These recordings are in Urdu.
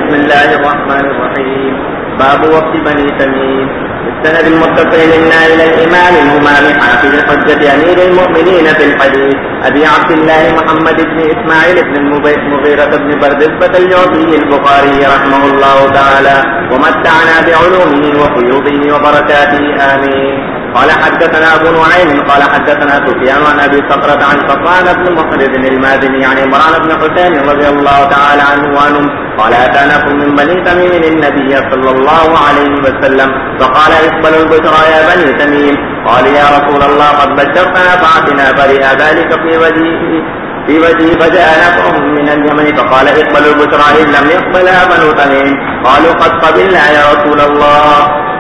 بسم الله الرحمن الرحيم. باب وقت بني تميم. السند المتصل منا الى الامام الهمام حافظ الحجة امير المؤمنين في الحديث ابي عبد الله محمد بن اسماعيل بن المغيرة بن بردزبة الجعفي البخاري رحمه الله تعالى ومتعنا بعلومه وفيوضه وبركاته امين. قال حدثنا ابو نعيم قال حدثنا سفيان عن ابي صخرة عن صفوان بن محرز المازني عن عمران بن حسين رضي الله تعالى عنه وعنهم قال اتانا من بني تميم النبي صلى الله عليه وسلم فقال اقبلوا البشرى يا بني تميم. قال يا رسول الله قد بشرتنا فاعتنا فرئ ذلك في وجهه فجاء نفر من اليمن فقال اقبلوا البشرى ان لم يقبلها بنو تميم. قالوا قد قبلنا يا رسول الله.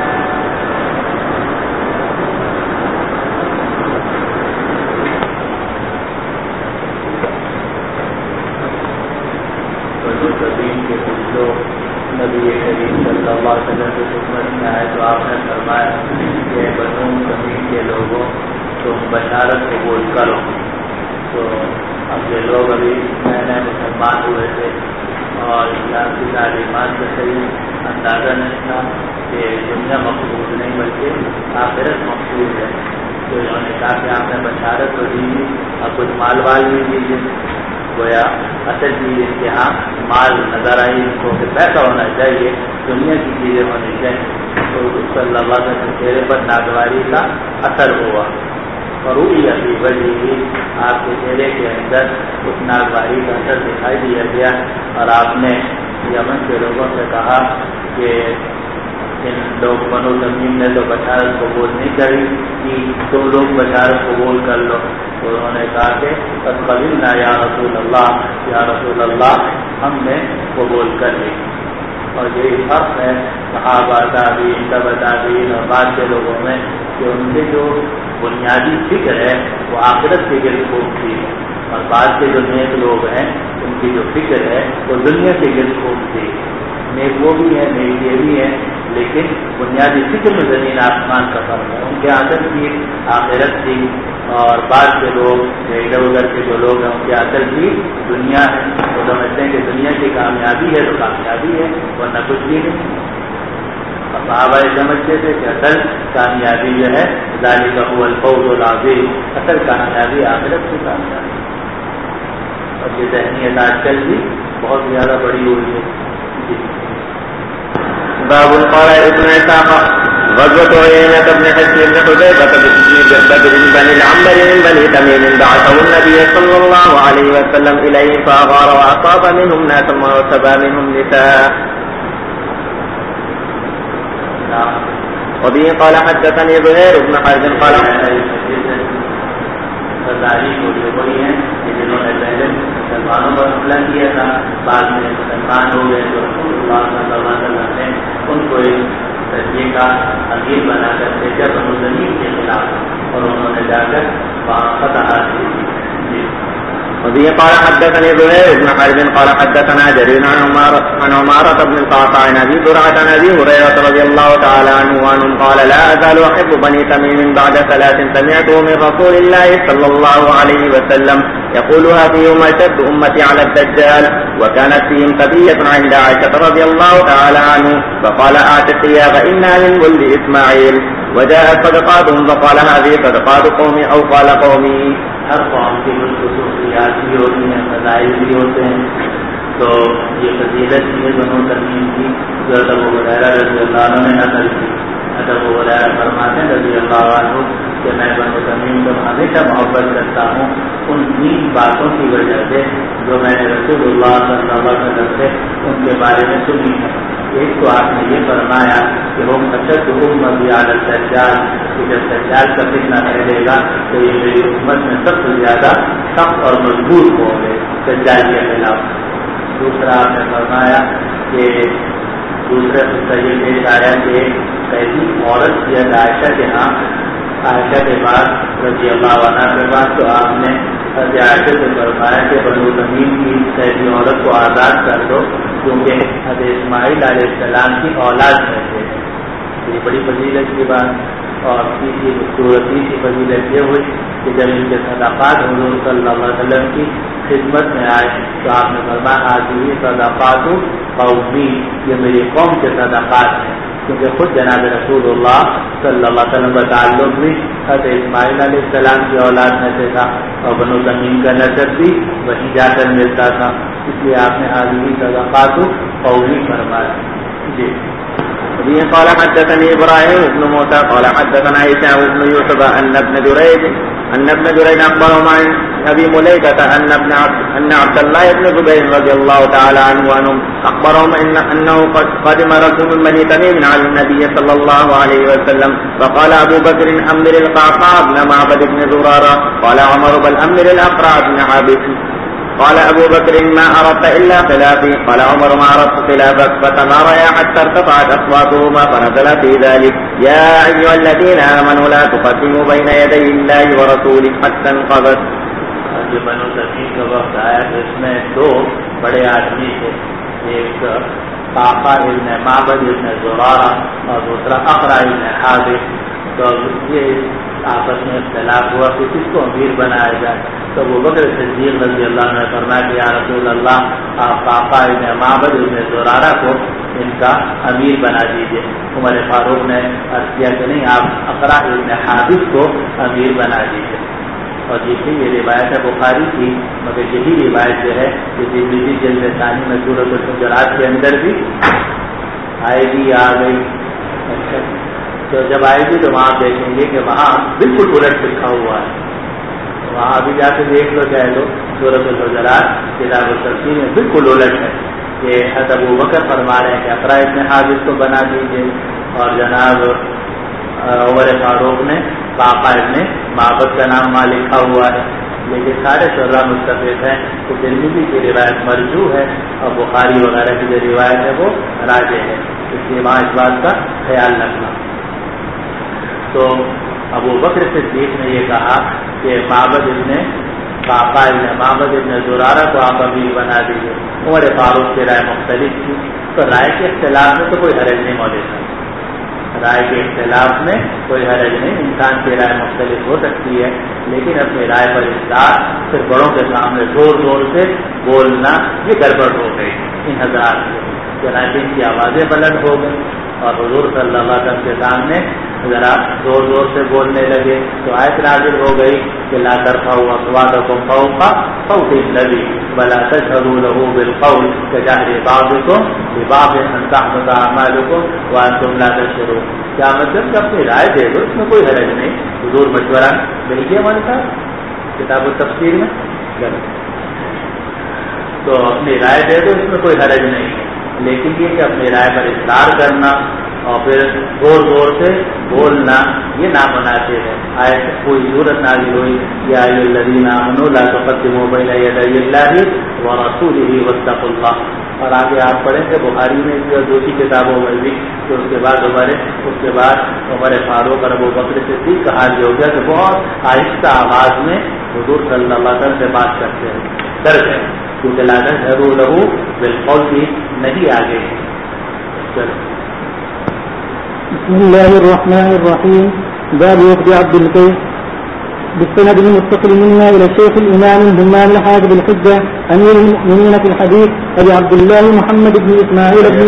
نبی کریم صلی اللہ علیہ وسلم کی خدمت میں آئے تو آپ نے فرمایا کہ بنو تمیم کے لوگوں تم بشارت قبول کرو. تو اب یہ لوگ ابھی نئے نئے مسلمان ہوئے تھے اور اسلام کی تعلیمات کا صحیح اندازہ نہیں تھا کہ دنیا مقصود نہیں بلکہ آخرت مقصود ہے. تو انہوں نے کہا کہ آپ نے بشارت تو دی اور کچھ مال وال بھی دیجیے. گویا اصل چیز اس کے ہاں مال نظر آئی ان کو کہ پیسہ ہونا چاہیے, دنیا کی چیزیں ہونی چاہیے. تو صلی اللہ علیہ وسلم کے چہرے پر ناگواری کا اثر ہوا. فروئی ابھی بڑی آپ کے چہرے کے اندر اس ناگواری کا اثر دکھائی دیا گیا اور آپ نے یمن کے لوگوں سے کہا کہ ان لوگ بنو تمیم نے تو بشارت قبول نہیں کری کہ تم لوگ بشارت قبول کر لو. تو انہوں نے کہا کہ قبلنا یا رسول اللہ, یا رسول اللہ ہم نے قبول کر لی. اور یہی فرق ہے صحابہ تابعین تبع تابعین اور بعد کے لوگوں میں کہ ان کے جو بنیادی فکر ہے وہ آخرت کے گرد گھومتی ہے اور بعد کے جو نیک لوگ ہیں ان کی جو فکر ہے وہ دنیا کے گرد گھومتی ہے. نیک وہ بھی ہے, نیک یہ بھی ہے, لیکن بنیادی فکر میں زمین آسمان کا فرق ہے. ان کے اصل کی آخرت تھی اور بعد کے لوگ ادھر ادھر کے جو لوگ ہیں ان کے اصل کی دنیا ہے. وہ سمجھتے ہیں کہ دنیا کی کامیابی ہے تو کامیابی ہے ورنہ کچھ بھی نہیں. اور صحابہ سمجھتے تھے کہ اصل کامیابی جو ہے ذالک هو الفوز العظیم, اصل کامیابی آخرت کی کامیابی. اور یہ ذہنیت آج کل بھی بہت زیادہ بڑی ہوئی ہے. باب قال ابن اسحاق غزوة عيينة بن حصن بن حذيفة بدر بن بني العنبر من بني تميم بعثه النبي صلى الله عليه وسلم إليه فأغار وأصاب منهم ناسا وسبى منهم نساء. وبه قال حدثني زهير بن حرب قال مسلمانوں پر حملہ کیا تھا, بعد میں مسلمان ہو گئے تو رسول اللہ صلی اللہ علیہ وسلم نے ان کو ایک تجزیے کا امیر بنا کر بھیجا بنو تمیم کے خلاف اور انہوں نے جا کر وہاں فتح حاصل کی. وبه قال حدثني زهير بن حرب قال حدثنا جرير عن عمارة بن القعقاع عن ابي زرعة عن ابي هريرة رضي الله تعالى عنه وعنهم قال لا ازال احب بني تميم بعد ثلاث سمعته من رسول الله صلى الله عليه وسلم يقولها فيهم اشد امتي على الدجال, وكانت فيهم ثدية عند عائشة رضي الله تعالى عنه فقال اعتقيا فإنها من ولد اسماعيل, وجاءت صدقاتهم فقال هذه صدقات قومي او قال قومي. ہر قوم کی خصوصیات بھی ہوتی ہیں, فضائل بھی ہوتے ہیں. تو یہ فضیلت ہے بنو تمیم کی جو ابو ہریرہ رضی اللہ عنہ نے نقل کی. ابو ہریرہ فرماتے ہیں رضی اللہ عنہ کہ میں بنو تمیم کو ہمیشہ محبت کرتا ہوں ان 3 باتوں کی وجہ سے جو میں نے رسول اللہ صلی اللہ علیہ وسلم سے ان کے بارے میں سنی ہے. ایک تو آپ نے یہ فرمایا کہ وہ اشد امتی علی الدجال, کہ جب دجال کا فتنہ پھیلے گا تو یہ میری امت میں سب سے زیادہ سخت اور مضبوط ہوں گے دجال کے خلاف. دوسرا آپ نے فرمایا کہ دوسرے سے یہ پیش آیا کہ پہلی عورت یا عائشہ کے ہاں, عائشہ کے بعد رضی اللہ عنہ کے بعد تو آپ نے عائشہ سے فرمایا کہ بنو تمیم کی پہلی عورت کو آزاد کر دو کیونکہ حضرت اسماعیل علیہ السلام کی اولاد میں تھے. یہ بڑی فضیلت کی بات. اور تیسری فضیلت یہ ہوئی کہ جب ان کے صدقات حضور صلی اللہ علیہ وسلم کی خدمت میں آئے تو آپ نے فرمایا حاضری صدقات قومی، یہ میری قوم کے صدقات ہیں، کیونکہ خود جناب رسول اللہ صلی اللہ علیہ وسلم کا تعلق بھی حضرت اسماعیل علیہ السلام کی اولاد میں سے تھا، اور بنو تمیم کا نسب بھی وہیں جا کر ملتا تھا، اس لیے آپ نے حاضری صدقات قومی فرمایا. جی قال حدثني ابراهيم بن موسى قال حدثنا هشام بن يوسف ان ابن جريج اخبرهم عن ابي مليكه ان عبد الله بن زبير رضي الله تعالى عنهم اخبرهم انه قدم رجل من بني تميم على النبي صلى الله عليه وسلم فقال ابو بكر امر القعقاع بن معبد بن زراره قال عمر بل امر الاقرع بن عابس قال ابو بكر ما اردت الا خلافي قال عمر ما اردت خلافك فتماريا حتى ارتفعت اصواتهما فنزل في ذلك يا ايها الذين امنوا لا تقدموا بين يدي الله ورسوله حتى انقضت. جو بنو تمیم کا وقت آیا تو اس میں دو بڑے آدمی تھے، ایک قعقاع ابن معبد ابن زرارہ اور دوسرا اقرع ابن حابس. تو یہ آپس میں اختلاف ہوا کہ کس کو امیر بنایا جائے. تو ابو بکر صدیق رضی اللہ عنہ نے فرمایا کہ یا رسول اللہ آپ قعقاع ابن معبد ابن زرارہ کو ان کا امیر بنا دیجیے. عمر فاروق نے عرض کیا کہ نہیں، آپ اقرع ابن حابس کو امیر بنا دیجیے. اور جیسے یہ روایت ہے بخاری کی، مگر یہی روایت جو ہے کہ ترمذی جلد ثانی میں سورۃ الحجرات کے اندر بھی آئے گی، آ گئی. تو جب آئے گی تو وہاں دیکھیں گے کہ وہاں بالکل الٹ لکھا ہوا ہے. وہاں ابھی جا کے دیکھ لو چاہے تو سورۃ الحجرات کتاب التفسیر میں بالکل الٹ ہے کہ حضرت ابو بکر فرما رہے ہیں کہ اقرع ابن حابس کو بنا دیجیے، اور جناب عمر فاروق نے قعقاع ابن معبد کا نام وہاں لکھا ہوا ہے. لیکن سارے شعراء متفق ہیں کہ ترمذی کی روایت مرجوح ہے اور بخاری وغیرہ کی جو روایت ہے وہ راجح ہے، اس لیے وہاں اس بات کا خیال رکھنا. تو ابو بکر صدیق نے یہ کہا کہ قعقاع ابن معبد ابن زرارہ کو آپ امیر بنا دیجیے. عمر فاروق کی رائے مختلف تھی. تو رائے کے اختلاف میں تو کوئی حرج نہیں موجود ہے، رائے کے اختلاف میں کوئی حرج نہیں. انسان کی رائے مختلف ہو سکتی ہے، لیکن اپنی رائے پر اصرار صرف بڑوں کے سامنے زور زور سے بولنا یہ گڑبڑ ہو گئی ان حضرات سے. چنانچہ ان کی آوازیں بلند ہو گئی اور حضور صلی اللہ علیہ وسلم کے سامنے ذرا زور زور سے بولنے لگے. تو آیت نازل ہو گئی کہ لا ترفعوا اصواتکم فوق صوت النبی ولا تجهروا له بالقول كجهر بعضكم ببعض ان تحبط اعمالكم وانتم لا تشعرون. کیا مطلب کہ اپنی رائے دے دو، اس میں کوئی حرج نہیں. حضور مشورہ مل گیا ہمارے ساتھ کتاب التفسیر میں، تو اپنی رائے دے دو، اس میں کوئی حرج نہیں ہے. لیکن یہ کہ اپنی رائے پر اصرار کرنا اور پھر زور زور سے بولنا یہ نامناسب ہے. آیت کوئی صورت نازل ہوئی یا ایھا الذین آمنوا لا تقدموا بین یدی اللہ ورسولہ واتقوا اللہ. اور آگے آپ پڑھیں کہ بخاری میں جو دوسری کتابوں میں بھی تو اس کے بعد عمر فاروق اور ابو بکر صدیق کا حال یہ ہو گیا کہ بہت آہستہ آواز میں حضور صلی اللہ علیہ وسلم سے بات کرتے ہیں، ڈرتے ہیں، کیونکہ لا تجهروا له بالقول بھی نہیں آگے. بسم الله الرحمن الرحيم. باب وفد عبد القيس بالسند المتصل منا الى الشيخ الامام الهمام الحافظ الحجه امير المؤمنين في الحديث ابي عبد الله محمد بن اسماعيل بن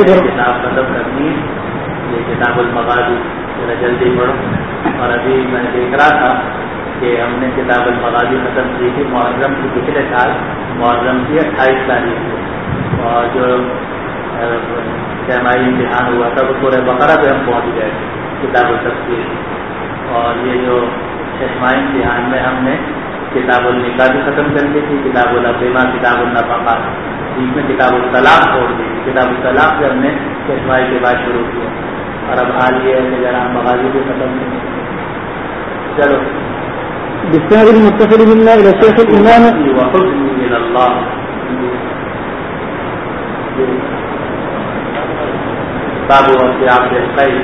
یہ کتاب المغازی ذرا جلدی پڑھو. اور ابھی میں دیکھ رہا تھا کہ ہم نے کتاب المغازی ختم کی تھی محرم کی پچھلے سال، محرم کی 28 تاریخ کو، اور جو سیمائی امتحان ہوا تھا وہ سورہ بقرہ پہ ہم پہنچ گئے کتاب التفسیر. اور یہ جو سیمائی امتحان میں ہم نے کتاب النکاح بھی ختم کر لی تھی، کتاب الابیما، کتاب النفقات، بیچ میں کتاب الطلاق چھوڑ دی. کتاب الطلاق سے ہم نے سیمائی کے بعد شروع کیا، اور اب حال یہ ہے کہ ذرا مغازی بھی ختم نہیں. چلو بالسند المتصل منا الى الشيخ الامام وحكمي الى الله. باب وفد عبد القيس.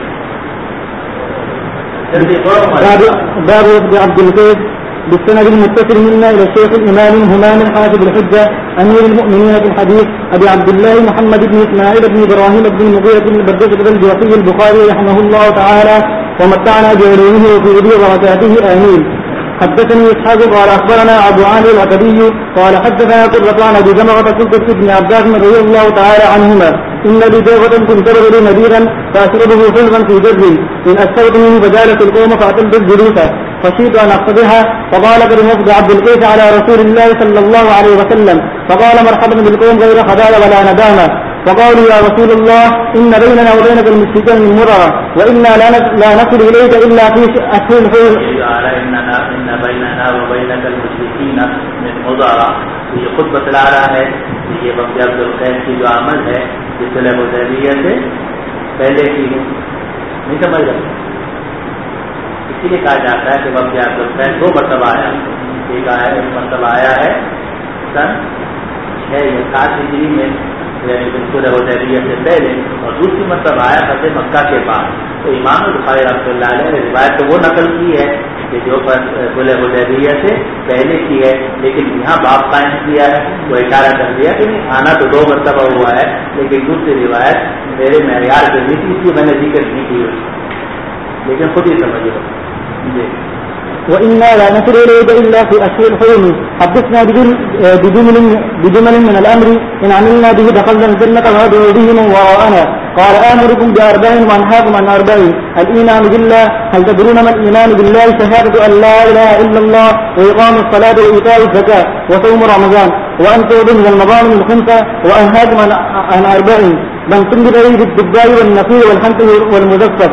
باب وفد عبد القيس بالسند المتصل منا الى الشيخ الامام الهمام الحافظ الحجه امير المؤمنين في الحديث ابي عبد الله محمد بن اسماعيل بن ابراهيم بن المغيرة بن بردة بن الجوفي البخاري رحمه الله تعالى ومتعنا بعلومه وفي ذي بركاته امين. حدثني إسحاق قال أخبرنا أبو عامر العقدي قال حدثنا قرة عن أبي جمرة قلت ابن عباس رضي الله تعالى عنهما إن لي دابة كنت لي نذيرا فأشربه حلبا في جر إن أسرت منه فجالس القوم فأتلت الجلوس خشيت أن أقصدها فقال قد وفد عبد القيس على رسول الله صلى الله عليه وسلم فقال مرحبا بالقوم غير خبال ولا ندامة فقالوا يا رسول الله إن بيننا وبينك المشركين من مرة وإنا لا نصل إليك إلا في أشهر الحول. إن بيننا وبينك المشركين من مضارع. یہ خود بتلا رہا ہے کہ یہ وفد عبد القیس کی جو عمل ہے یہ صلح حدیبیہ سے پہلے کی ہے. نہیں سمجھ رہے؟ اسی لیے کہا جاتا ہے کہ وفد عبد القیس 2 مرتبہ آیا. ایک مرتبہ آیا ہے سن 6 یا 7 ہجری میں یعنی صلح حدیبیہ سے پہلے, اور دوسری مرتبہ آیا فتح مکہ کے بعد. تو امام بخاری رحمۃ اللہ علیہ نے روایت تو وہ نقل کی ہے کہ جو صلح حدیبیہ سے پہلے کی ہے, لیکن یہاں باب قائم کیا ہے وہ اشارہ کر دیا کہ نہیں آنا تو 2 مرتبہ ہوا ہے, لیکن دوسری روایت میرے معیار کے نہیں تھی, اس لیے میں نے ذکر نہیں کی, لیکن خود ہی سمجھو. جی وإنا لا نصل إليك إلا في أشهر الحرم. حدثنا بجمل من الأمر إن عملنا به دخلنا الجنة وندعو به من وراءنا. قال آمركم ب4 وأنهاكم عن 4. الإيمان بالله. هل تدرون ما الإيمان بالله؟ شهادة أن لا إله إلا الله وإقام الصلاة وإيتاء الزكاة وصوم رمضان وأن تؤذن من المظالم الخمسة. وأنهاكم عن 4 من تنبذ به بالدباء والنقير والحنطة والمزفر.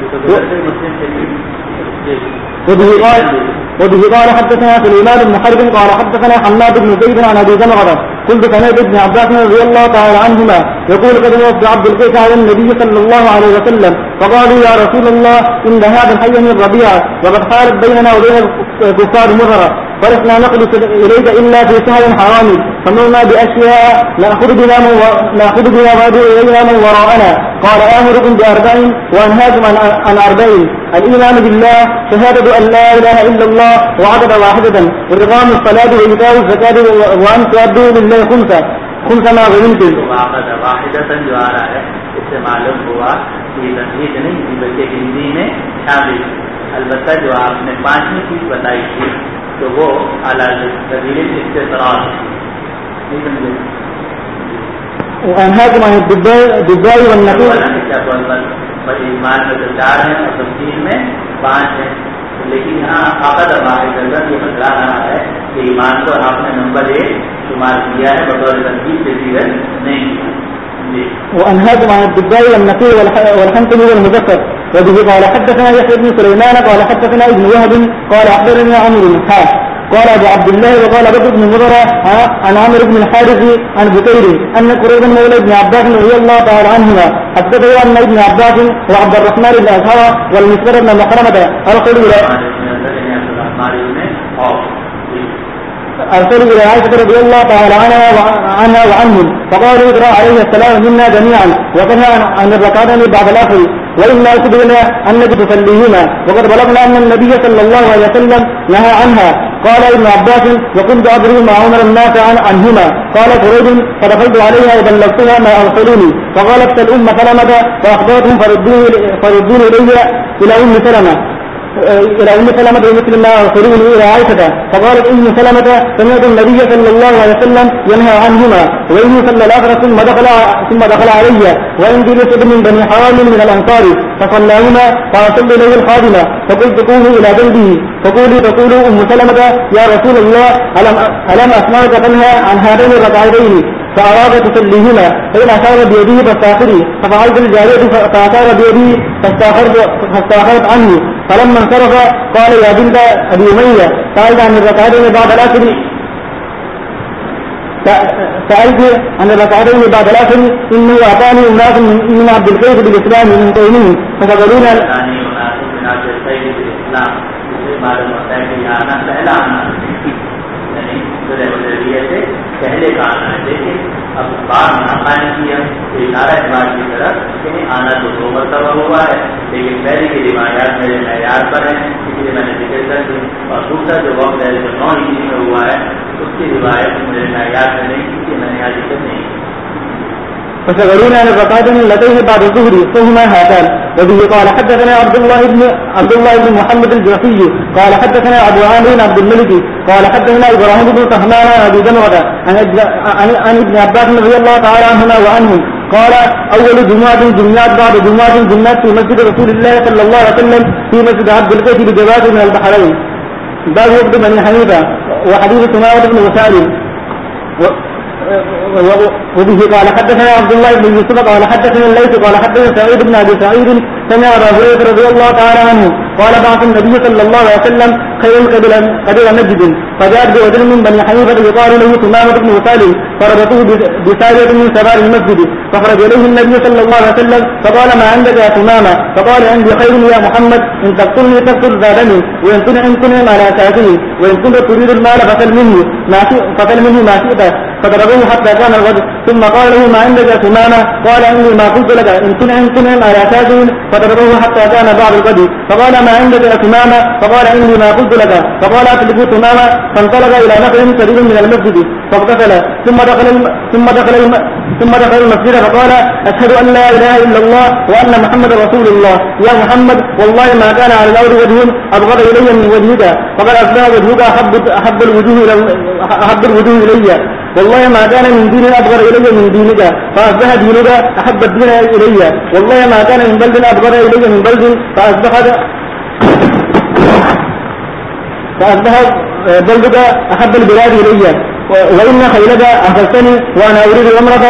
وبه قال حدثنا سليمان بن حرب قال حدثنا حماد بن زيد عن ابي جمرة قلت سمعت ابن عباس رضي الله تعالى عنهما يقول قد وفد عبد القيس على النبي صلى الله عليه وسلم فقالوا يا رسول الله ان هذا الحي من ربيعة وقد حالت بيننا وبين كفار مغرة فلسنا نقلص اليك الا في شهر حرام فمرنا باشياء ناخذ بها وادعو اليها من وراءنا. قال آمركم ب4 وأنهاكم عن 4. الإيمان بالله. شهادة أن لا إله إلا الله وعدد واحدة وإقام الصلاة وإيتاء الزكاة وأن تؤدوا لله خمسة ما غنمتم. وعدد واحدة جو آ رہا ہے اس سے معلوم ہوا کہ تنظیم نہیں تھی بلکہ ہندی میں شامل. البتہ جو آپ نے 5ویں چیز بتائی تھی تو وہ اعلیٰ سبیل استطراع نہیں سمجھے. وأنهاكم عن الدباء والنقير. ایمان میں تو 4 ہیں اور تفصیل میں 5 ہیں, لیکن یہاں عقد واحد یہ بتلا رہا ہے کہ ایمان کو آپ نے نمبر 1 شمار کیا ہے بطور تنظیم سے دیگر نہیں. وأنهاكم عن الدباء والنقير والحنطة والمزفر. وبه قال حدثنا يحيى بن سليمان قال حدثنا ابن وهب قال أخبرنا عمرو بن حاتم قال أبو عبد الله وقال بدر بن مضرة عن عمرو بن الحارث عن بكير أن قريبا مولى ابن عباس رضي الله تعالى عنهما حدثه أن ابن عباس وعبد الرحمن بن أزهر والمسور بن مخرمة أرسلوا إلى عائشة رضي الله تعالى عنها وعنهم فقالوا اقرأ عليه السلام منا جميعا وكان عن الركعتين بعد الآخر وإنا أخبرنا أنك تصليهما وقد بلغنا أن النبي صلى الله عليه وسلم نهى عنها. قال ابن عباس وكنت أدري مع عمر الناس عنهما. قال قريب فدخلت عليها وبلغتها ما أرسلوني فقالت الأم سلمة فأخبرتهم فردوني إلي إلى أم سلمة مثل ما أرسلوني إلى عائشة. فقالت أم سلمة سمعت النبي صلى الله عليه وسلم ينهى عنهما وإني صلى الآخر ثم دخل علي وعندي رسل من بني حرام من الأنصار فصلاهما فأصل إليه الخادمة فقلت قوموا إلى جنبه فقولوا أم سلمة يا رسول الله ألم أسمعك تنهى عن هذين الركعتين فأراد تصليهما فإن أشار بيده فاستأخري ففعلت الجارية فأشار بيده فاستأخرت عنه. فلما انصرف قال يا بنت أبي أمية سألت عن الركعتين بعد الآخر إنه أعطاني أناس من عبد القيس بالإسلام من قومه فسألون پہلے کا آنا ہے, لیکن اب بات نہ قائم کیا تو اشارہ اس بات کی طرف کہ آنا تو 2 مرتبہ ہوا ہے, لیکن پہلے کی روایات میرے معیار پر ہیں اس لیے میں نے ذکر کر دی. اور دوسرا جو وقت ہے جو 9 ہجری میں ہوا ہے اس کی روایت میرے معیار میں نہیں کی, میں نے یہاں ذکر نہیں. فشغلونا عن الركعتين اللتين بعد الظهر فهما هاتان. وبه قال حدثنا عبد الله بن محمد الجرحي قال حدثنا ابو عامر عبد الملك قال حدثنا ابراهيم بن طهمان ابي دمرة عن ابن عباس رضي الله تعالى عنهما وعنهم قال اول جمعة جمعات بعد جمعة جمعات في مسجد رسول الله صلى الله عليه وسلم في مسجد عبد القيس بجواز من البحرين. باب وفد بني حنيفة وحديث سماوة بن وسالم. وبه قال حدثنا عبد الله بن يوسف قال حدثنا الليث قال حدثنا سعيد بن ابي سعيد سمع ابا هريره رضي الله تعالى عنه قال بعث النبي صلى الله عليه وسلم خير قبل نجد فجاء برجل من بني حنيفه يقال له سمامه بن وسالم فربطوه بساريه من سوار المسجد فخرج اليه النبي صلى الله عليه وسلم فقال ما عندك يا سمامه؟ فقال عندي خير يا محمد ان تقتلني تقتل ذا دم وان تنعم على اساسه وان كنت تريد المال فسل منه ما شئت فضربوه حتى كان الغد ثم قال له ما عندك يا سمامه؟ قال اني ما قلت لك ان تنعم على اساسه فضربوه حتى كان بعد الغد فقال ما عندك يا سمامه؟ فقال اني ما قلت لك فقال اطلقوا سمامه فانطلق الى نفر قريب من المسجد فاغتسل ثم دخل المسجد فقال اشهد ان لا اله الا الله وان محمد رسول الله. يا محمد والله ما كان على الارض وجه ابغض الي من وجهك فقد اصبح وجهك احب الوجوه الي والله ما كان من دين ابغض الي من دينك فاصبح دينك احب الدين الي والله ما كان من بلد ابغض الي من بلد فاصبح بلدك احب البلاد الي وان خيلك اخذتني وانا اريد العمره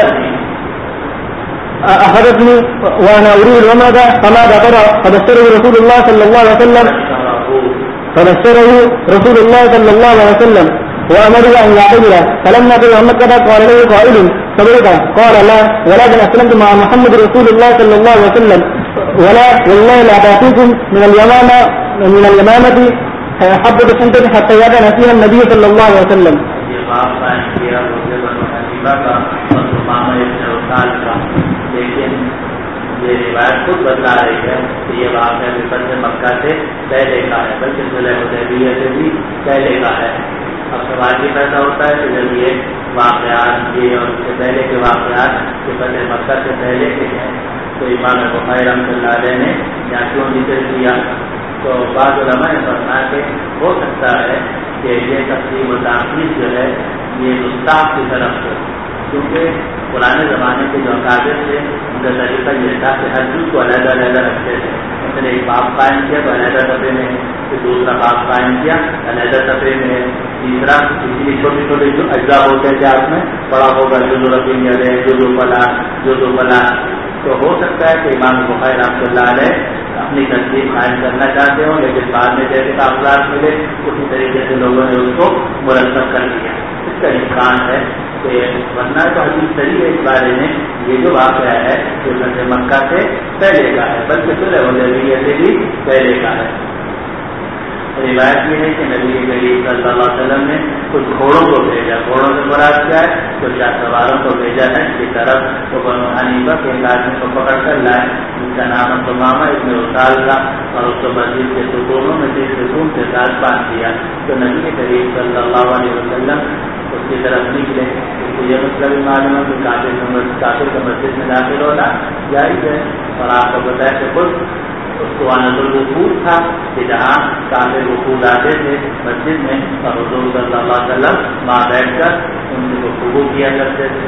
اخذتني وانا اريد العمره فماذا ترى؟ فبشره رسول الله صلى الله عليه وسلم وامره ان يعتذر فلما قدم مكه قال له قائل صدقت؟ قال لا ولكن اسلمت مع محمد رسول الله صلى الله عليه وسلم ولا والله لا تعطيكم من اليمامه حبة حنطة حتى يأتي فيها النبي صلى الله عليه وسلم. لیکن یہ روایت خود بتا رہی ہے کہ یہ واقعہ فتح مکہ سے پہلے کا ہے بلکہ صلح حدیبیہ سے بھی پہلے کا ہے. اب سوال یہ پیدا ہوتا ہے کہ جب یہ واقعات یہ اور اس سے پہلے کے واقعات کہ فتح مکہ سے پہلے کے ہیں تو امام بخاری رحمۃ اللہ علیہ نے یہاں کیوں ذکر کیا؟ تو بعض علماء نے فرمایا کہ ہو سکتا ہے کہ یہ تقسیم و تاخیر جو ہے یہ مستاق کی طرف سے، کیونکہ پرانے زمانے کے جو اکابر تھے ان کا طریقہ یہ تھا کہ ہر چیز کو علیحدہ علیحدہ رکھتے تھے. مثلا ایک باپ قائم کیا تو علیحدہ صفحے میں، پھر دوسرا باپ قائم کیا علیحدہ صفحے میں، تیسرا اسی لیے چھوٹے چھوٹے جو اجزاء ہوتے تھے آپ میں بڑا ہوگا جو رقم ہے جو بلا. تو ہو سکتا ہے کہ امام بخاری رحمۃ اللہ علیہ اپنی ترتیب قائم کرنا چاہتے ہوں لیکن بعد میں جیسے کاغذات ملے اسی طریقے سے لوگوں نے اس کو مرتب کر دیا. اس کا امکان ہے کہ ورنہ تو حدیث صحیح ہے اس بارے میں یہ جو واقعہ ہے جو فتح مکہ سے پہلے کا ہے بلکہ صلح حدیبیہ سے بھی پہلے کا ہے. روایت یہ ہے کہ نبی کریم صلی اللہ علیہ وسلم نے کچھ گھوڑوں کو بھیجا. گھوڑوں سے مراد کیا ہے؟ کچھ سواروں کو بھیجا ہے کی طرف تو بنو حنیفہ کے ایک آدمی کو پکڑ کر لائے جس کا نام سمامہ ابن وسال تھا اور اس کو مسجد کے ستونوں میں سے ستون کے ساتھ باندھ دیا. تو نبی کریم صلی اللہ علیہ وسلم اس کی طرف نکلے. یہ مطلب معلوم ہے کہ کافر کا مسجد میں داخل ہونا جائز ہے اور آپ کو بتایا کہ خود اس کو آنند الوقوف تھا کہ جہاں کافر وقوف آتے تھے مسجد میں اور حضور صلی اللہ علیہ وسلم وہاں بیٹھ کر ان کی گفتگو کیا کرتے تھے.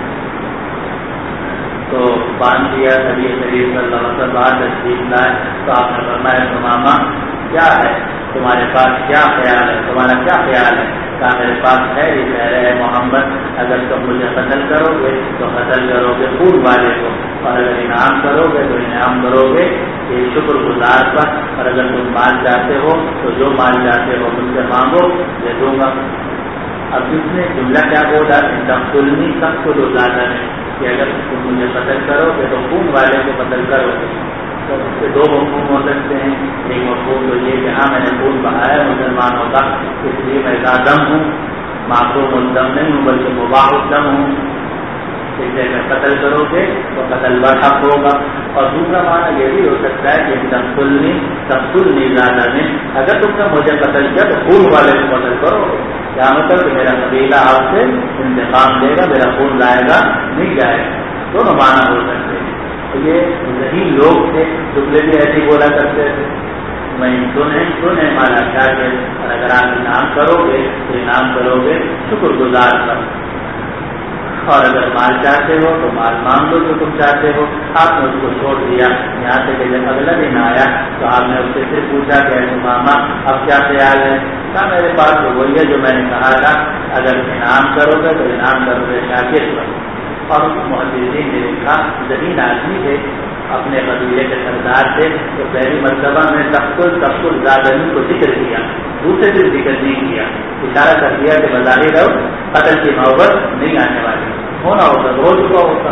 تو باندھ دیا نبی کریم صلی اللہ علیہ وسلم بعد تشریف لائے تو آپ نے فرمایا سمامہ کیا ہے تمہارے پاس کیا خیال ہے؟ تمہارا کیا خیال ہے؟ کہا میرے پاس ہے یہ کہہ رہے ہیں محمد اگر تم مجھے قتل کرو گے تو قتل کرو گے خون والے کو اور اگر انعام کرو گے تو انعام کرو گے یہ شکر گزار پر اور اگر تم مال چاہتے ہو تو جو مال چاہتے ہو مجھ سے مانگو دے دوں گا. اب جس نے جملہ کیا بولا تقتلنی تقتل زیادہ ہے کہ اگر تم مجھے قتل کرو گے تو خون والے کو قتل کرو گے. تو اس سے دو مفہوم ہو سکتے ہیں. ایک مفہوم تو یہ کہ ہاں میں نے خون بہایا مسلمانوں کا اس لیے میں دم ہوں معصوم الدم نہیں ہوں بلکہ مباح الدم ہوں. اس لیے اگر قتل کرو گے تو قتل برحق ہوگا. اور دوسرا معنی یہ بھی ہو سکتا ہے کہ تقتلنی زیادہ میں اگر تم نے مجھے قتل کیا تو خون والے کو قتل کرو گے. کیا مطلب کہ میرا قبیلہ آپ سے انتقام لے گا میرا خون لائے گا نہیں جائے گا. دونوں معنی ہو سکتے ہیں. تو یہ ذہین لوگ تھے جملے بھی ایسے بولا کرتے تھے میں سنے مالا چاہیے اور اگر آپ انعام کرو گے تو انعام کرو گے شکر گزار کر اور اگر مال چاہتے ہو تو مال مانگ لو جو تم چاہتے ہو. آپ نے اس کو چھوڑ دیا. یہاں سے کہ جب اگلا دن آیا تو آپ نے اس سے پھر پوچھا کہ ماما اب کیا خیال ہے؟ کہا میرے پاس تو وہی ہے جو میں نے کہا تھا اگر انعام کرو گے تو انعام کرو گے شاکر پر. اور محدثین نے لکھا ذہین آدمی تھے اپنے قبیلے کے سردار تھے تو پہلی مرتبہ میں تفصل زادنی کو ذکر کیا دوسرے دن ذکر نہیں کیا. اشارہ کر دیا کہ بظاہر رہو قتل کی نوبت نہیں آنے والی ہونا ہوتا ہو چکا ہوتا.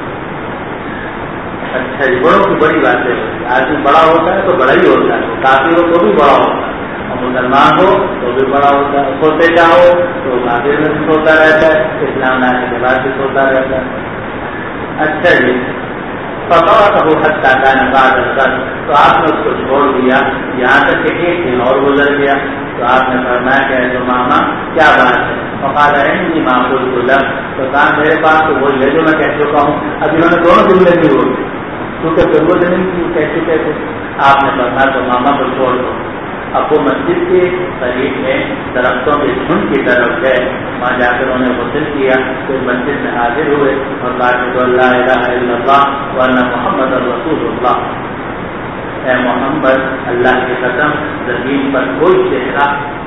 اچھا جی بڑوں کی بڑی باتیں ہوتی ہے. آدمی بڑا ہوتا ہے تو بڑا ہی ہوتا ہے. کافی ہو تو بھی بڑا ہوتا ہے اور مسلمان ہو تو بھی بڑا ہوتا ہے. سوتے چاہو تو کافی میں بھی سوتا رہتا ہے اسلام آنے کے بعد بھی سوتا رہتا ہے. اچھا جی پتا ہو حتیٰ کا نقاد تو آپ نے اس کو چھوڑ دیا یہاں تک کہ ایک دن اور گزر گیا. تو آپ نے فرمایا کہ تو ماما کیا بات ہے؟ فقال عندي ما قلت لك تو کہا میرے پاس تو وہی ہے جو میں کہہ چکا ہوں. اب انہوں نے دونوں جملے نہیں بول کیونکہ ضرورت نہیں کہہ چکے تھے. آپ نے فرمایا تو ماما کو چھوڑ دو. اب وہ مسجد کے قریب میں درختوں کے جھنڈ کی طرف گئے. وہاں جا کر انہوں نے غسل کیا تو مسجد میں حاضر ہوئے اور کہا کہ لا الہ الا اللہ وان محمد رسول اللہ. اے محمد اللہ کی قسم زمین پر کوئی چہرہ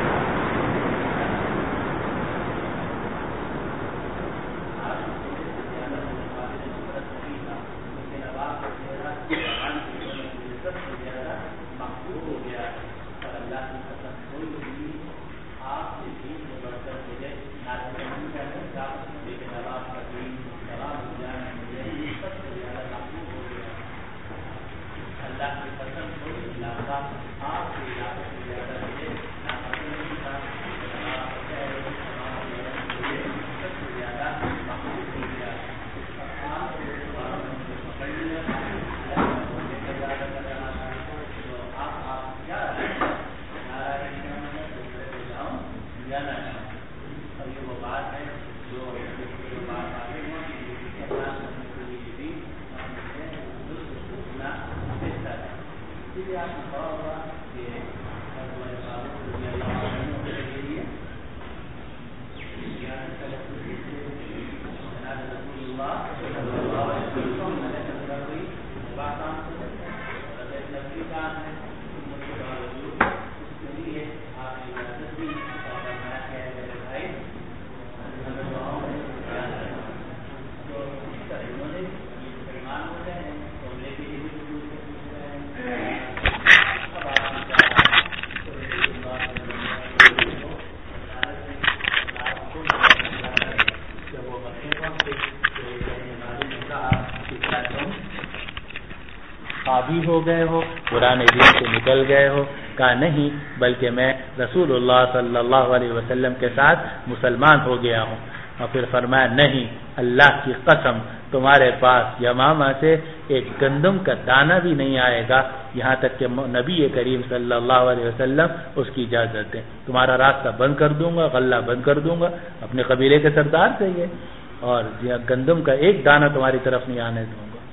ہو گئے ہو پرانے دین سے نکل گئے ہو. کہا نہیں بلکہ میں رسول اللہ صلی اللہ علیہ وسلم کے ساتھ مسلمان ہو گیا ہوں. اور پھر فرمایا نہیں اللہ کی قسم تمہارے پاس یمامہ سے ایک گندم کا دانہ بھی نہیں آئے گا یہاں تک کہ نبی کریم صلی اللہ علیہ وسلم اس کی اجازت دیں. تمہارا راستہ بند کر دوں گا غلہ بند کر دوں گا اپنے قبیلے کے سردار سے یہ اور گندم کا ایک دانہ تمہاری طرف نہیں آنے دوں گا.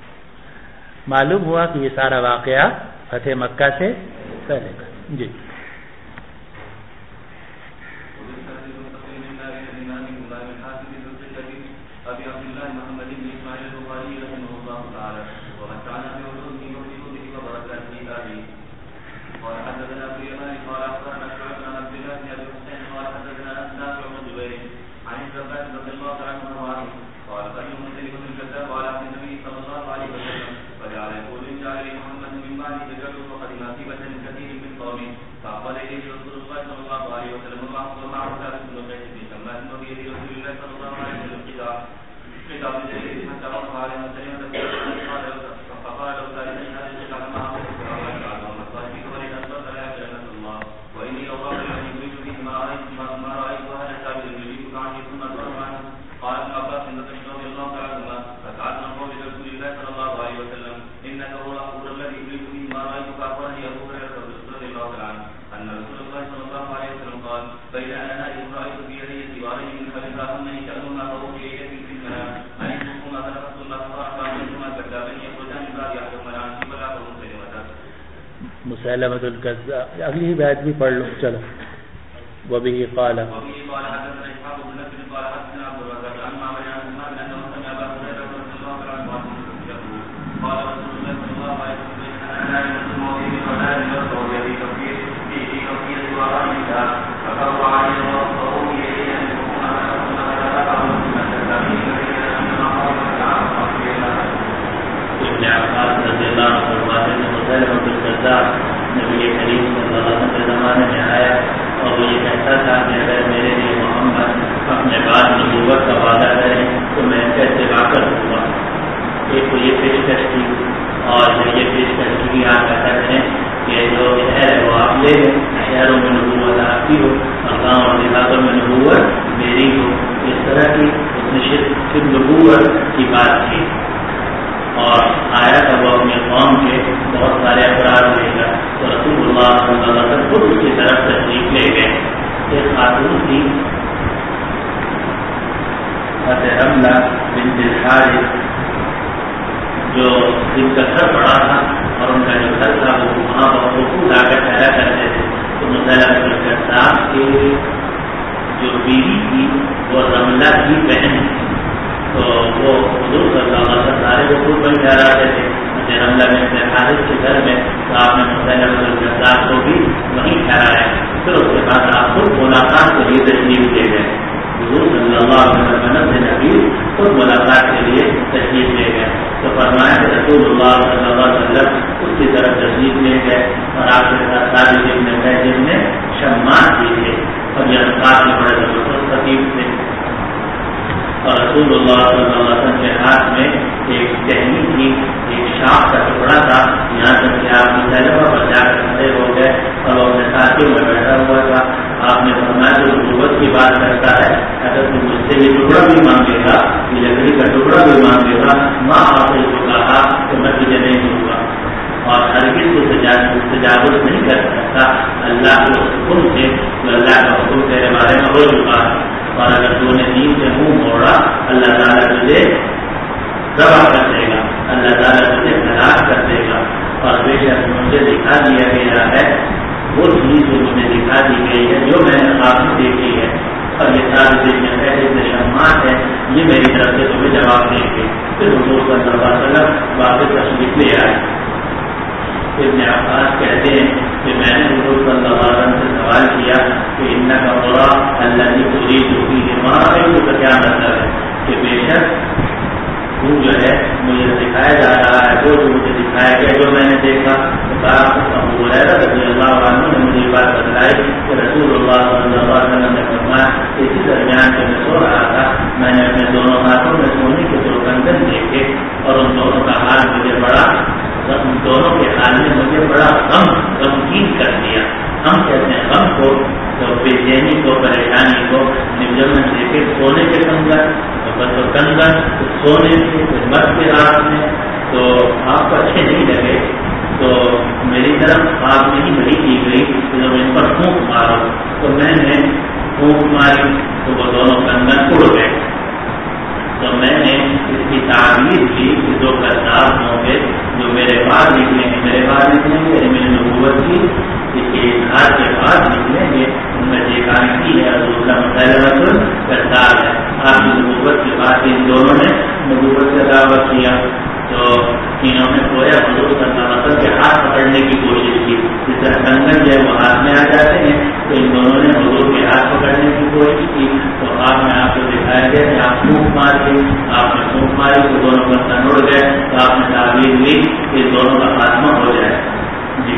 معلوم ہوا کہ یہ سارا واقعہ فتح مکہ سے پہلے کا. جی مسلمۃ الکذاب. اگلی بیعت بھی پڑھ لو. چلو. وبه قال نبی کریم صلی اللہ علیہ وسلم کے زمانے میں آیا اور وہ یہ کہتا تھا کہ اگر میرے لیے محمد اپنے بعد نبوت کا وعدہ کریں تو میں کیسے واقع ہوں گا. ایک تو یہ پیشکش کی اور یہ پیشکش کی آپ کہتا ہیں کہ جو ہے وہ آپ لے لیں, شہروں میں نبوت آپ کی ہو اور گاؤں اور دیہاتوں میں نبوت میری ہو. اس طرح کی اس نے صرف نبوت کی بات کی اور آیا تھا وہ اپنی قوم کے بہت سارے افراد لے کر تو رسول اللہ صلی اللہ علیہ وسلم خود اس کی طرف تشریف لے گئے. ایک خاتون تھی رملہ بنت الحارث جو جن کا گھر بڑا تھا اور ان کا جو گھر تھا وہ وہاں بہت لا کر ٹھہرا کرتے تھے. تو مسلمۃ الکذاب کی جو بیوی تھی وہ رملہ کی بہن تھی. تو وہ حضور صلی اللہ علیہ وسلم سارے کو خود بن ٹھہراتے تھے. رملہ میں حارث کے گھر میں تو آپ نے مسلمۃ الکذاب کو بھی وہیں ٹھہرایا. پھر اس کے بعد آپ خود ملاقات کے لیے تشریف لے گئے. حضور صلی اللہ علیہ وسلم سے نبی خود ملاقات کے لیے تشریف لے گئے. تو فرمایا کہ رسول اللہ صلی اللہ علیہ وسلم اس کی طرف تشریف لے گئے اور آپ کے ساتھ ثابت بن قیس نے شماعت کی تھے اور یہ الفاظ میں بڑے زبردست خطیب تھے. اور رسول اللہ صلی اللہ علیہ وسلم کے ہاتھ میں ایک ٹہنی تھی, ایک شاخ کا ٹکڑا تھا. یہاں تک کہ آپ مسلمہ پر جا کر کھڑے ہو گئے اور وہ اپنے ساتھیوں میں بیٹھا ہوا تھا. آپ نے فرمایا جو نبوت کی بات کرتا ہے اگر تم مجھ سے یہ ٹکڑا بھی مانگے گا, یہ لکڑی کا ٹکڑا بھی مانگے گا, ماں آپ نے جو کہا تو میں تجھے نہیں دوں گا. اور ہرگز کو تجاوز نہیں کر سکتا اللہ کے حکم سے جو اللہ کا حکم تیرے بارے میں ہو چکا ہے. اور اگر تو نے دین سے منہ موڑا اللہ تعالیٰ تجھے ذبح کر دے گا, اللہ تعالیٰ تجھے ہلاک کر دے گا. اور بے شک مجھے دکھا دیا گیا ہے وہ چیز جو مجھے دکھا دی گئی ہے جو میں نے آپ کو دیکھی ہے. اور یہ ساری چیزیں پہلے شماعت ہے, یہ میری طرف سے تمہیں جواب دیں گے. پھر حضور صلی اللہ علیہ وسلم واپس تشریف لے آئے. ابن عباس کہتے ہیں کہ میں نے حضور صلی اللہ علیہ وسلم سے سوال کیا کہ ان کا برا اللہ کی پوری چوکی ہے تو کیا مطلب ہے کہ بے شک وہ جو ہے مجھے دکھایا جا رہا ہے وہ جو مجھے دکھایا گیا جو میں نے دیکھا. ابو ہریرہ رضی اللہ عنہ نے مجھے یہ بات بتلائی کہ رسول اللہ صلی اللہ علیہ وسلم نے فرمایا اسی درمیان جب میں سو رہا تھا میں نے اپنے دونوں ہاتھوں میں سونے کے 2 کنگن دیکھے اور ان دونوں کا حال مجھے بڑا ان دونوں کے حال نے مجھے بڑا غمگین کر دیا. ہم کہتے ہیں غم کو تو بے چینی کو پریشانی کو. جب میں دیکھے سونے کے کنگن تو کنگن سونے کے مرد کے ہاتھ میں تو آپ کو اچھے نہیں لگے تو میری طرف آپ نے ہی بڑی کی گئی کہ جب ان پر پھونک مارو تو میں نے پھونک ماری تو وہ دونوں کنگن اڑ گئے. تو میں نے اس کی تعبیر کی کہ 2 کذاب ہوں گے جو میرے بعد نکلیں گے, میرے بعد نکلیں گے یعنی میری نبوت کی ایک ہاتھ کے بعد نکلیں گے. ان میں سے ایک آنکھی ہے اور دوسرا مسلمۃ الکذاب ہے. آپ کی نبوت کے بعد ان دونوں نے نبوت کا دعویٰ کیا تو انہوں نے گویا حضور صلی اللہ علیہ وسلم کے ہاتھ پکڑنے کی کوشش کی. جس طرح کنگن جو ہے وہ ہاتھ میں آ جاتے ہیں تو ان دونوں نے حضور کے ہاتھ پکڑنے کی کوشش کی. تو آپ نے آپ کو دکھایا گیا کہ آپ پھونک مار کے آپ نے پھونک ماری تو دونوں کا تن اڑ گئے. تو آپ نے تعبیر لی کہ دونوں کا خاتمہ ہو جائے. جی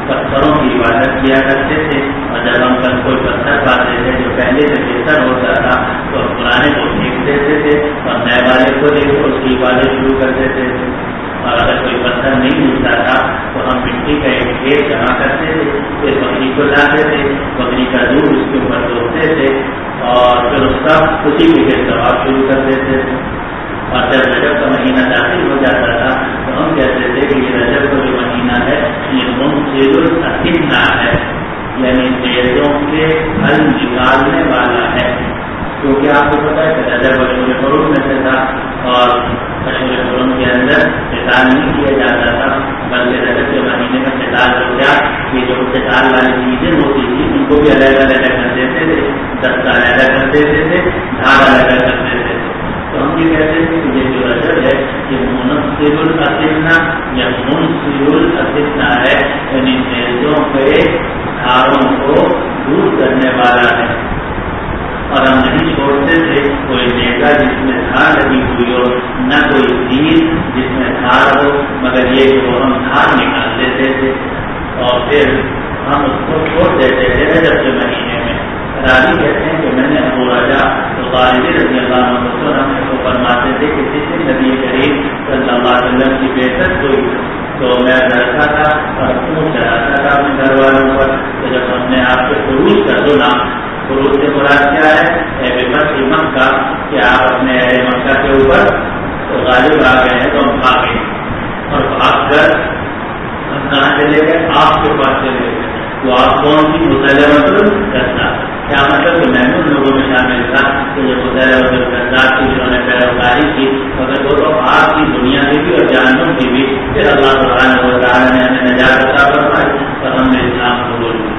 پتھروں کی عبادت کیا کرتے تھے، اور جب ہم کل کوئی پتھر پاتے تھے جو پہلے سے بہتر ہوتا تھا تو پرانے کو پھینک دیتے تھے اور نئے والے کو لے کر اس کی عبادت شروع کر دیتے تھے۔ اور اگر کوئی پتھر نہیں ملتا تھا تو ہم مٹی کا ایک ڈھیر جمع کرتے تھے، پھر بکری کو لاتے تھے، بکری کا دودھ اس کے اوپر ڈالتے تھے اور پھر اس کا اسی کے ثواب شروع کر دیتے تھے۔ اور جب رجب کا مہینہ داخل ہو جاتا تھا تو ہم کہتے تھے کہ یہ رجب کا جو مہینہ ہے یہ منصر الاسنہ ہے، یعنی نیزوں کے پھل نکالنے والا ہے، کیونکہ آپ کو پتا ہے کہ رجب اشہر حرم میں سے تھا اور اشہر حرم کے اندر قتال نہیں کیا جاتا تھا، بلکہ رجب کے مہینے میں قتال ہو گیا کہ جو قتال والی چیزیں ہوتی تھیں ان کو بھی الگ الگ کر دیتے تھے، دستہ الگ کر دیتے تھے، دھار الگ کر دیتے تھے۔ تو ہم یہ کہتے ہیں کہ یہ جو رجب ہے یہ منصر الاسنہ یا منصر الاسنہ ہے، یعنی نیزوں کے دھاروں کو دور کرنے والا ہے۔ اور ہم نہیں چھوڑتے تھے کوئی نیزہ جس میں دھار لگی ہوئی ہو، نہ کوئی تیر جس میں دھار ہو، مگر یہ جو ہم دھار نکال دیتے تھے اور پھر ہم اس کو چھوڑ دیتے تھے رجب کے مہینے میں۔ راوی کہتے ہیں کہ میں نے ابو رجا غالب رضی اللہ عنہ کو ہمیں کو فرماتے تھے کہ جس دن نبی کریم صلی اللہ علیہ وسلم کی بعثت ہوئی تو میں ڈرتا تھا اور خون چلاتا تھا اپنے گھر والوں پر، تو جب ہم نے آپ کے خروج کا سنا، خروج سے مراد کیا ہے؟ اے بفتح مکہ، کہ آپ اپنے اہل مکہ کے اوپر تو غالب آ گئے ہیں تو ہم بھاگے اور بھاگ کر ہم کہاں چلے گئے؟ آپ کے پاس چلے گئے۔ تو آپ کون سی مسلمت الکذاب، کیا مطلب کہ میں ان لوگوں میں شامل تھا کہ جو مسلمت الکذاب کی جنہوں نے پیروکاری کی، مگر وہ تو آپ کی دنیا کی بھی اور جہنم کی بھی، پھر اللہ سبحانہ و تعالیٰ نے ہمیں نجات عطا فرمائی اور ہم نے اسلام قبول کیا۔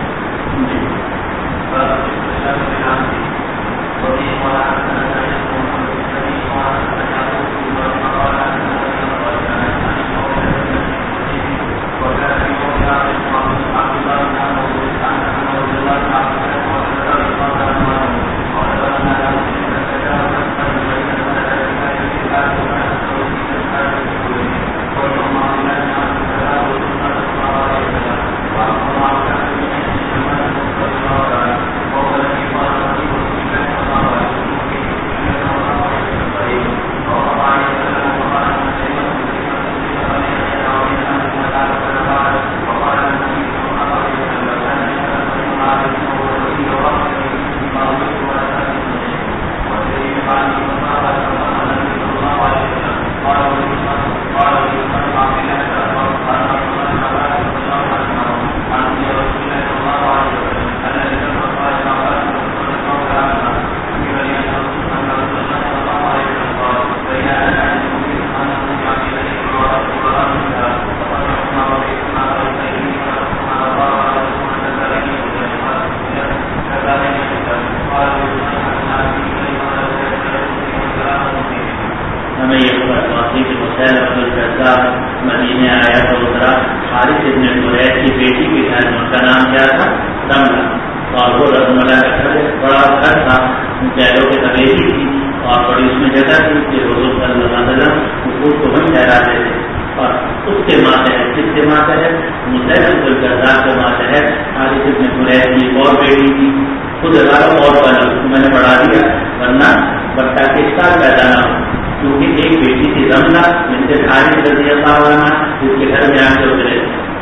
مدینے آیا تو اترا، حارث ابن قریش کی بیٹی کے گھر میں، ان کا نام کیا تھا؟ رملہ، اور وہ رملہ کا گھر بڑا گھر تھا، بیلوں کی حویلی تھی اور بڑی اس میں جگہ تھی کہ حضور صلی اللہ علیہ وسلم حقوق کو وہیں ٹھہراتے تھے۔ اور اس کے ماتحت، کس کے ماتحت؟ مسلمت الکذاب کے ماتحت حارث ابن قریش کی ایک اور بیٹی تھی، خود 11 اور بنا، میں نے بڑھا دیا ورنہ بچہ کے ساتھ پیدا نہ ہو، کیونکہ ایک بیٹی تھی رملہ جن سے حارث رضی اللہ عنہ جس کے گھر میں آ کے اترے،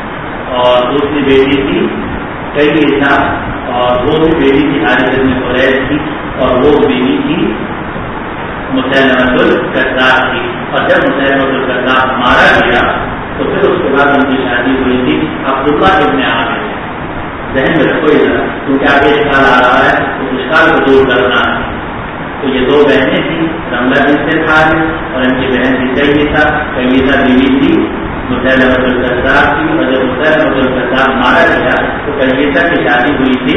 اور دوسری بیٹی تھی کئیسہ، اور وہ بھی بیٹی تھی حارث ابن قریش کی، اور وہ بیوی تھی مسلمت الکذاب کی۔ اور جب مسلمت الکذاب مارا گیا تو پھر اس کے بعد ان کی شادی ہوئی تھی عبداللہ ابن عامر۔ ذہن میں رکھو ادھر، کیونکہ آگے اشکال آ رہا ہے، اس اشکال کو دور کرنا ہے۔ تو یہ 2 بہنیں تھیں، رملہ بنت الحارث اور ان کی بہن تھی کئیسہ۔ کئیسہ بیوی تھی مسلمت الکذاب کی، اور جب مسلمت الکذاب مارا گیا تو کئیسہ کی شادی ہوئی تھی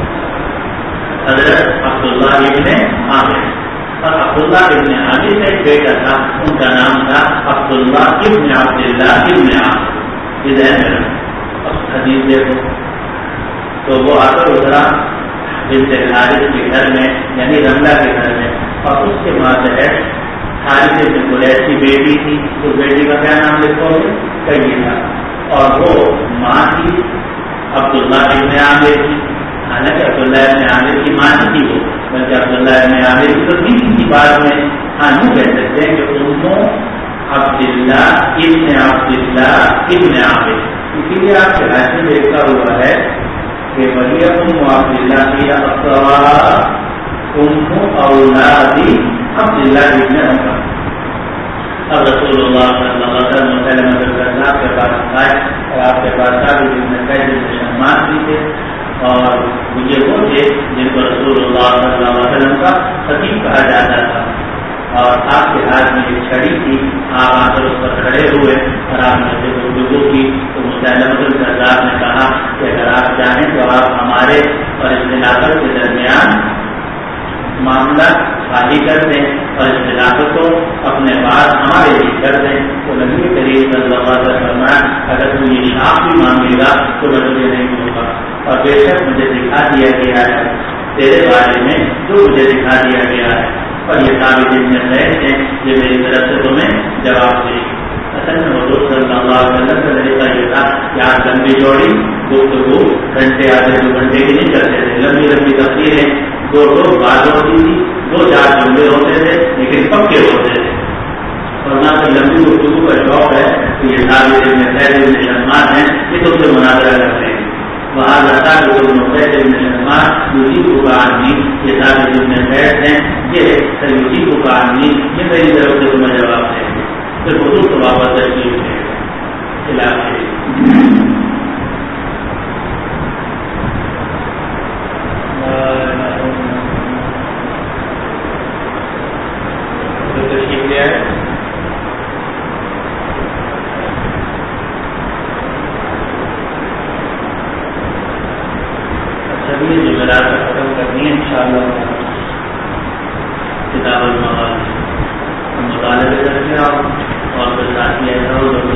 حضرت عبداللہ ابن عامر، اور عبداللہ ابن عامر کا ایک بیٹا تھا، ان کا نام تھا عبداللہ ابن عبداللہ ابن عامر۔ یہ ذہن میں رکھو، اب حدیث دیکھو، تو وہ آ کر اترا بنت الحارث کے گھر میں، یعنی رملہ کے گھر میں، اور اس کے ماتحت حارث ابن قریش کی بیٹی تھی، تو بیٹی کا کیا نام لکھو گے؟ کئیسہ، اور وہ ماں تھی عبداللہ ابن عامر کی ماں تھی وہ، بلکہ عبداللہ ابن عامر کی تو کسی بات میں ہاں یوں کہہ سکتے ہیں کہ عبداللہ ابن عامر، اسی لیے آپ کے حاشیے میں لکھا ہوا ہے کہ وہی عبداللہ کی اولادی عبداللہ ابن عمر۔ اب رسول اللہ صلی اللہ علیہ وسلم کے پاس آئے اور آپ کے پاس شمار بھی تھے، اور مجھے وہ تھے جن کو رسول اللہ صلی اللہ علیہ وسلم کا خطیب کہا جاتا تھا، اور آپ کے ہاتھ میں ایک چھڑی تھی، آپ آ کر اس پر کھڑے ہوئے اور آپ نے سے گفتگو کی تو مسلمت الزاد نے کہا کہ اگر آپ چاہیں تو آپ ہمارے اور اس خلافت کے درمیان معاملہ خالی کر دیں اور اس خلافت کو اپنے بعد ہمارے لیے کر دیں۔ تو نبی کریم صلی اللہ علیہ وسلم اگر تو یہ شاخ بھی مانگے گا تو میں تجھے نہیں دوں گا، اور بے شک مجھے دکھا دیا گیا ہے تیرے بارے میں جو مجھے دکھا دیا گیا ہے، اور یہ ثابت ابن زید ہیں یہ میری طرف سے تمہیں جواب دے۔ اصل میں حضور صلی اللہ علیہ وسلم کا طریقہ یہ تھا کہ آپ لمبی جوڑی گفتگو گھنٹے آدھے 2 گھنٹے کی نہیں کرتے تھے، لمبی لمبی تقریریں 2 بات ہوتی تھی، 2-4 جملے ہوتے تھے لیکن پکے ہوتے تھے، اور نہ تو لمبی گفتگو کا شوق ہے تو یہ ثابت ابن زید ابن شمار ہیں یہ تو سے مناظرہ کرتے ہیں، وہاں رہتا کہ جو نقید ابن شمار یوزی کو کا آدمی یہ ثابت ابن زید ہیں یہ یوزی کو کا آدمی یہ میری طرف سے تمہیں جواب دیں گے، پھر حضور تو واپس تشریف ہے خلاف تشریف لے آئے۔ سبھی جمعرات کا ختم کرنی ہے انشاءاللہ کتاب المغازی، ہم مطالعے کرتے ہیں اور پھر ساتھ ایسا ہو